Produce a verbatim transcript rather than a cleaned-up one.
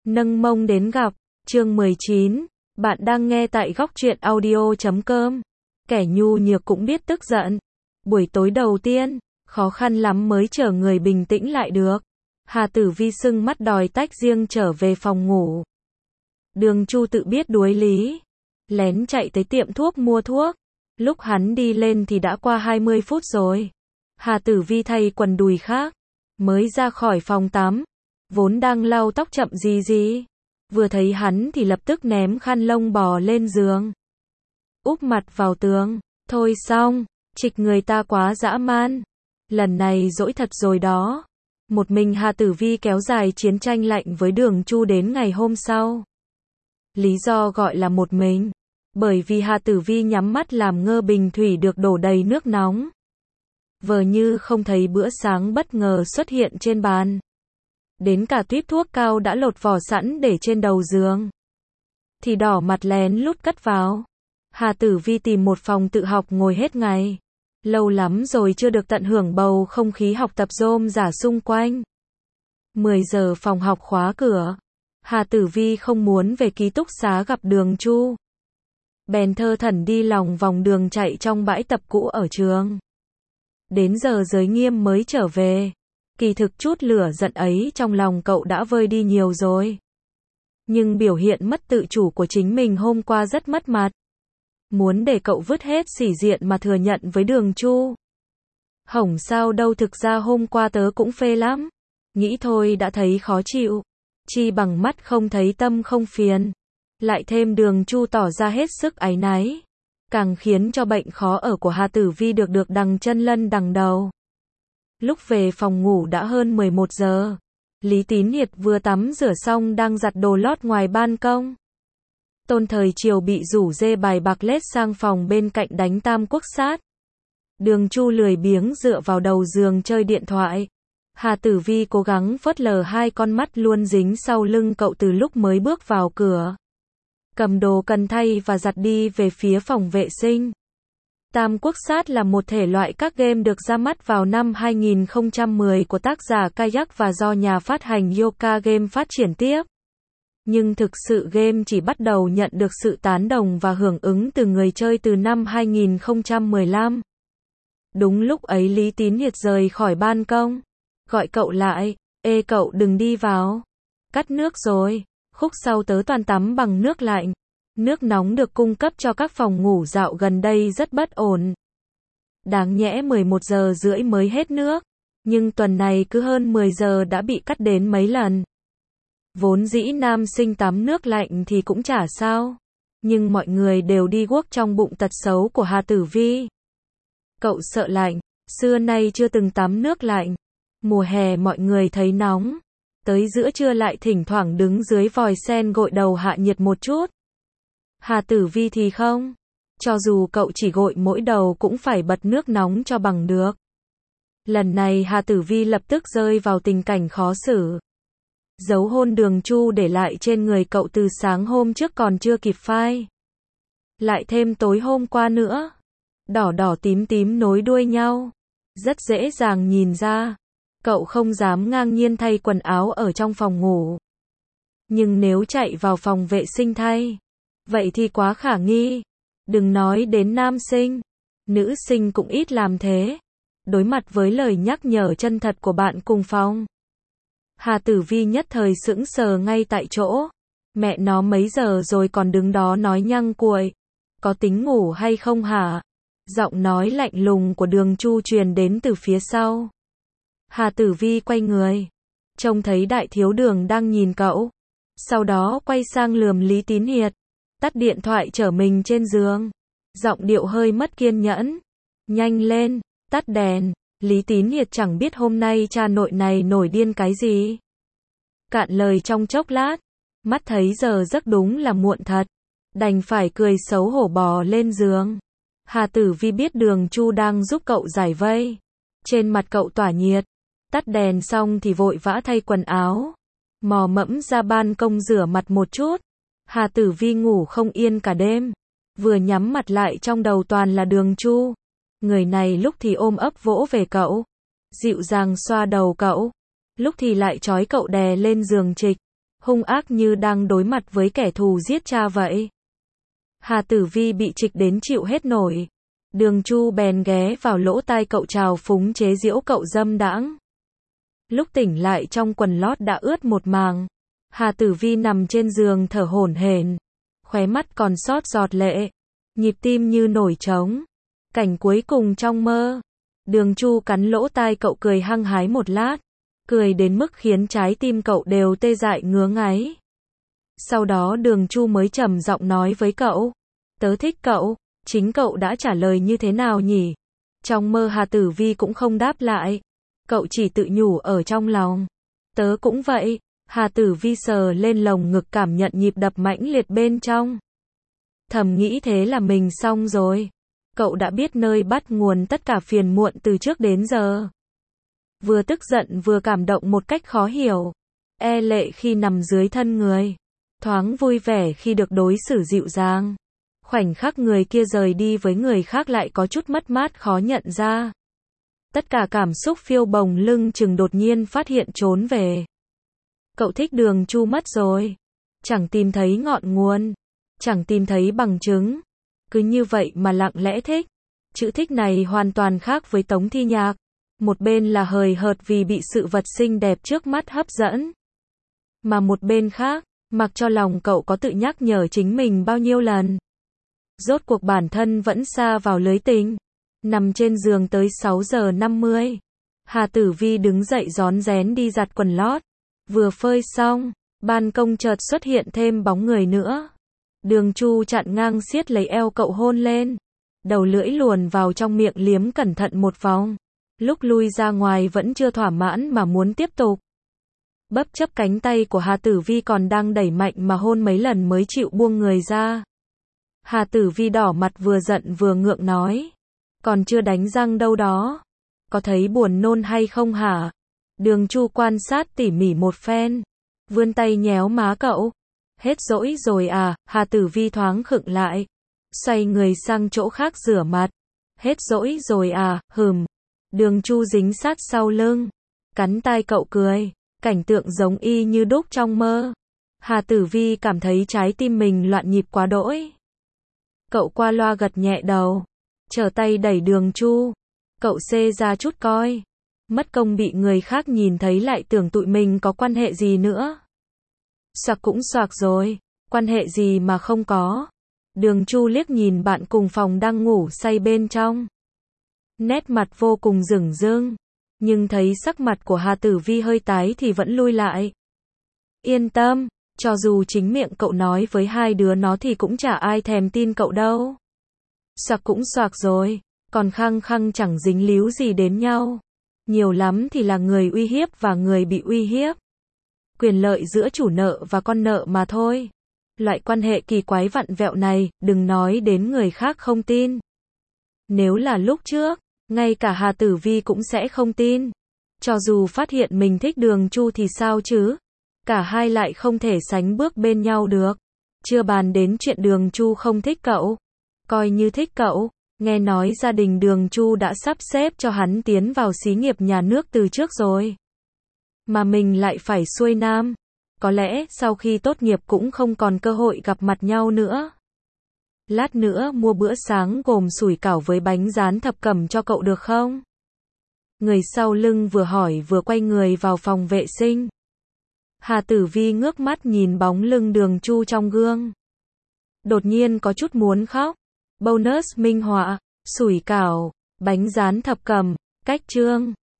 Nâng mông đến gặp, chương mười chín, bạn đang nghe tại góc truyện audio chấm com. Kẻ nhu nhược cũng biết tức giận. Buổi tối đầu tiên, khó khăn lắm mới chở người bình tĩnh lại được. Hà Tử Vi sưng mắt đòi tách riêng trở về phòng ngủ. Đường Chu tự biết đuối lý, lén chạy tới tiệm thuốc mua thuốc. Lúc hắn đi lên thì đã qua hai mươi phút rồi. Hà Tử Vi thay quần đùi khác, mới ra khỏi phòng tắm, vốn đang lau tóc chậm gì gì. Vừa thấy hắn thì lập tức ném khăn lông bò lên giường, úp mặt vào tường. Thôi xong, trịch người ta quá dã man. Lần này dỗi thật rồi đó. Một mình Hà Tử Vi kéo dài chiến tranh lạnh với Đường Chu đến ngày hôm sau. Lý do gọi là một mình, bởi vì Hà Tử Vi nhắm mắt làm ngơ bình thủy được đổ đầy nước nóng. Vờ như không thấy bữa sáng bất ngờ xuất hiện trên bàn. Đến cả tuýp thuốc cao đã lột vỏ sẵn để trên đầu giường, thì đỏ mặt lén lút cất vào. Hà Tử Vi tìm một phòng tự học ngồi hết ngày. Lâu lắm rồi chưa được tận hưởng bầu không khí học tập rôm rả xung quanh. mười giờ phòng học khóa cửa. Hà Tử Vi không muốn về ký túc xá gặp Đường Chu. Bèn thơ thẩn đi lòng vòng đường chạy trong bãi tập cũ ở trường. Đến giờ giới nghiêm mới trở về. Kỳ thực chút lửa giận ấy trong lòng cậu đã vơi đi nhiều rồi. Nhưng biểu hiện mất tự chủ của chính mình hôm qua rất mất mặt. Muốn để cậu vứt hết sỉ diện mà thừa nhận với Đường Chu. Hổng sao đâu, thực ra hôm qua tớ cũng phê lắm. Nghĩ thôi đã thấy khó chịu. Chi bằng mắt không thấy tâm không phiền. Lại thêm Đường Chu tỏ ra hết sức áy náy. Càng khiến cho bệnh khó ở của Hà Tử Vi được được đằng chân lân đằng đầu. Lúc về phòng ngủ đã hơn mười một giờ. Lý Tín Hiệt vừa tắm rửa xong đang giặt đồ lót ngoài ban công. Tôn Thời Triều bị rủ dê bài bạc lết sang phòng bên cạnh đánh tam quốc sát. Đường Chu lười biếng dựa vào đầu giường chơi điện thoại. Hà Tử Vi cố gắng phớt lờ hai con mắt luôn dính sau lưng cậu từ lúc mới bước vào cửa. Cầm đồ cần thay và giặt đi về phía phòng vệ sinh. Tam quốc sát là một thể loại các game được ra mắt vào năm hai nghìn không trăm mười của tác giả Kayak và do nhà phát hành Yoka Game phát triển tiếp. Nhưng thực sự game chỉ bắt đầu nhận được sự tán đồng và hưởng ứng từ người chơi từ năm hai nghìn không trăm mười lăm. Đúng lúc ấy Lý Tín Hiệt rời khỏi ban công. Gọi cậu lại, ê cậu đừng đi vào. Cắt nước rồi, khúc sau tớ toàn tắm bằng nước lạnh. Nước nóng được cung cấp cho các phòng ngủ dạo gần đây rất bất ổn. Đáng nhẽ mười một giờ rưỡi mới hết nước. Nhưng tuần này cứ hơn mười giờ đã bị cắt đến mấy lần. Vốn dĩ nam sinh tắm nước lạnh thì cũng chả sao. Nhưng mọi người đều đi guốc trong bụng tật xấu của Hà Tử Vi. Cậu sợ lạnh, xưa nay chưa từng tắm nước lạnh. Mùa hè mọi người thấy nóng. Tới giữa trưa lại thỉnh thoảng đứng dưới vòi sen gội đầu hạ nhiệt một chút. Hà Tử Vi thì không. Cho dù cậu chỉ gội mỗi đầu cũng phải bật nước nóng cho bằng được. Lần này Hà Tử Vi lập tức rơi vào tình cảnh khó xử. Dấu hôn Đường Chu để lại trên người cậu từ sáng hôm trước còn chưa kịp phai. Lại thêm tối hôm qua nữa. Đỏ đỏ tím tím nối đuôi nhau. Rất dễ dàng nhìn ra. Cậu không dám ngang nhiên thay quần áo ở trong phòng ngủ. Nhưng nếu chạy vào phòng vệ sinh thay, vậy thì quá khả nghi. Đừng nói đến nam sinh, nữ sinh cũng ít làm thế. Đối mặt với lời nhắc nhở chân thật của bạn cùng phòng, Hà Tử Vi nhất thời sững sờ ngay tại chỗ. Mẹ nó mấy giờ rồi còn đứng đó nói nhăng cuội. Có tính ngủ hay không hả? Giọng nói lạnh lùng của Đường Chu truyền đến từ phía sau. Hà Tử Vi quay người, trông thấy đại thiếu Đường đang nhìn cậu. Sau đó quay sang lườm Lý Tín Hiệt. Tắt điện thoại chở mình trên giường. Giọng điệu hơi mất kiên nhẫn. Nhanh lên, tắt đèn. Lý Tín Hiệt chẳng biết hôm nay cha nội này nổi điên cái gì. Cạn lời trong chốc lát. Mắt thấy giờ giấc đúng là muộn thật. Đành phải cười xấu hổ bò lên giường. Hà Tử Vi biết Đường Chu đang giúp cậu giải vây. Trên mặt cậu tỏa nhiệt. Tắt đèn xong thì vội vã thay quần áo. Mò mẫm ra ban công rửa mặt một chút. Hà Tử Vi ngủ không yên cả đêm. Vừa nhắm mặt lại trong đầu toàn là Đường Chu. Người này lúc thì ôm ấp vỗ về cậu. Dịu dàng xoa đầu cậu. Lúc thì lại trói cậu đè lên giường trịch. hung ác như đang đối mặt với kẻ thù giết cha vậy. Hà Tử Vi bị trịch đến chịu hết nổi. Đường Chu bèn ghé vào lỗ tai cậu trào phúng chế giễu cậu dâm đãng. Lúc tỉnh lại trong quần lót đã ướt một màng. Hà Tử Vi nằm trên giường thở hổn hển, khóe mắt còn sót giọt lệ, nhịp tim như nổi trống. Cảnh cuối cùng trong mơ. Đường Chu cắn lỗ tai cậu cười hăng hái một lát, cười đến mức khiến trái tim cậu đều tê dại ngứa ngáy. Sau đó Đường Chu mới trầm giọng nói với cậu, tớ thích cậu. Chính cậu đã trả lời như thế nào nhỉ? Trong mơ Hà Tử Vi cũng không đáp lại, cậu chỉ tự nhủ ở trong lòng, tớ cũng vậy. Hà Tử Vi sờ lên lồng ngực cảm nhận nhịp đập mãnh liệt bên trong. Thầm nghĩ thế là mình xong rồi. Cậu đã biết nơi bắt nguồn tất cả phiền muộn từ trước đến giờ. Vừa tức giận vừa cảm động một cách khó hiểu. E lệ khi nằm dưới thân người. Thoáng vui vẻ khi được đối xử dịu dàng. Khoảnh khắc người kia rời đi với người khác lại có chút mất mát khó nhận ra. Tất cả cảm xúc phiêu bồng lưng chừng đột nhiên phát hiện trốn về. Cậu thích Đường Chu mất rồi. Chẳng tìm thấy ngọn nguồn. Chẳng tìm thấy bằng chứng. Cứ như vậy mà lặng lẽ thích. Chữ thích này hoàn toàn khác với Tống Thi Nhạc. Một bên là hời hợt vì bị sự vật xinh đẹp trước mắt hấp dẫn. Mà một bên khác, mặc cho lòng cậu có tự nhắc nhở chính mình bao nhiêu lần. Rốt cuộc bản thân vẫn sa vào lưới tình. Nằm trên giường tới sáu giờ năm mươi. Hà Tử Vi đứng dậy rón rén đi giặt quần lót. Vừa phơi xong, ban công chợt xuất hiện thêm bóng người nữa. Đường Chu chặn ngang siết lấy eo cậu hôn lên. Đầu lưỡi luồn vào trong miệng liếm cẩn thận một vòng. Lúc lui ra ngoài vẫn chưa thỏa mãn mà muốn tiếp tục. Bấp chấp cánh tay của Hà Tử Vi còn đang đẩy mạnh mà hôn mấy lần mới chịu buông người ra. Hà Tử Vi đỏ mặt vừa giận vừa ngượng nói. Còn chưa đánh răng đâu đó. Có thấy buồn nôn hay không hả? Đường Chu quan sát tỉ mỉ một phen. Vươn tay nhéo má cậu. Hết dỗi rồi à? Hà Tử Vi thoáng khựng lại. Xoay người sang chỗ khác rửa mặt. Hết dỗi rồi à? Hừm. Đường Chu dính sát sau lưng. Cắn tai cậu cười. Cảnh tượng giống y như đúc trong mơ. Hà Tử Vi cảm thấy trái tim mình loạn nhịp quá đỗi. Cậu qua loa gật nhẹ đầu. Trở tay đẩy Đường Chu. Cậu xê ra chút coi. Mất công bị người khác nhìn thấy lại tưởng tụi mình có quan hệ gì nữa. Xoạc cũng xoạc rồi. Quan hệ gì mà không có. Đường Chu liếc nhìn bạn cùng phòng đang ngủ say bên trong. Nét mặt vô cùng rửng rưng. Nhưng thấy sắc mặt của Hà Tử Vi hơi tái thì vẫn lui lại. Yên tâm, cho dù chính miệng cậu nói với hai đứa nó thì cũng chả ai thèm tin cậu đâu. Xoạc cũng xoạc rồi, còn khăng khăng chẳng dính líu gì đến nhau. Nhiều lắm thì là người uy hiếp và người bị uy hiếp. Quyền lợi giữa chủ nợ và con nợ mà thôi. Loại quan hệ kỳ quái vặn vẹo này, đừng nói đến người khác không tin. Nếu là lúc trước, ngay cả Hà Tử Vi cũng sẽ không tin. Cho dù phát hiện mình thích Đường Chu thì sao chứ? Cả hai lại không thể sánh bước bên nhau được. Chưa bàn đến chuyện Đường Chu không thích cậu. Coi như thích cậu, nghe nói gia đình Đường Chu đã sắp xếp cho hắn tiến vào xí nghiệp nhà nước từ trước rồi. Mà mình lại phải xuôi nam. Có lẽ sau khi tốt nghiệp cũng không còn cơ hội gặp mặt nhau nữa. Lát nữa mua bữa sáng gồm sủi cảo với bánh rán thập cẩm cho cậu được không? Người sau lưng vừa hỏi vừa quay người vào phòng vệ sinh. Hà Tử Vi ngước mắt nhìn bóng lưng Đường Chu trong gương. Đột nhiên có chút muốn khóc. Bonus minh họa, sủi cảo, bánh rán thập cẩm, cách chương.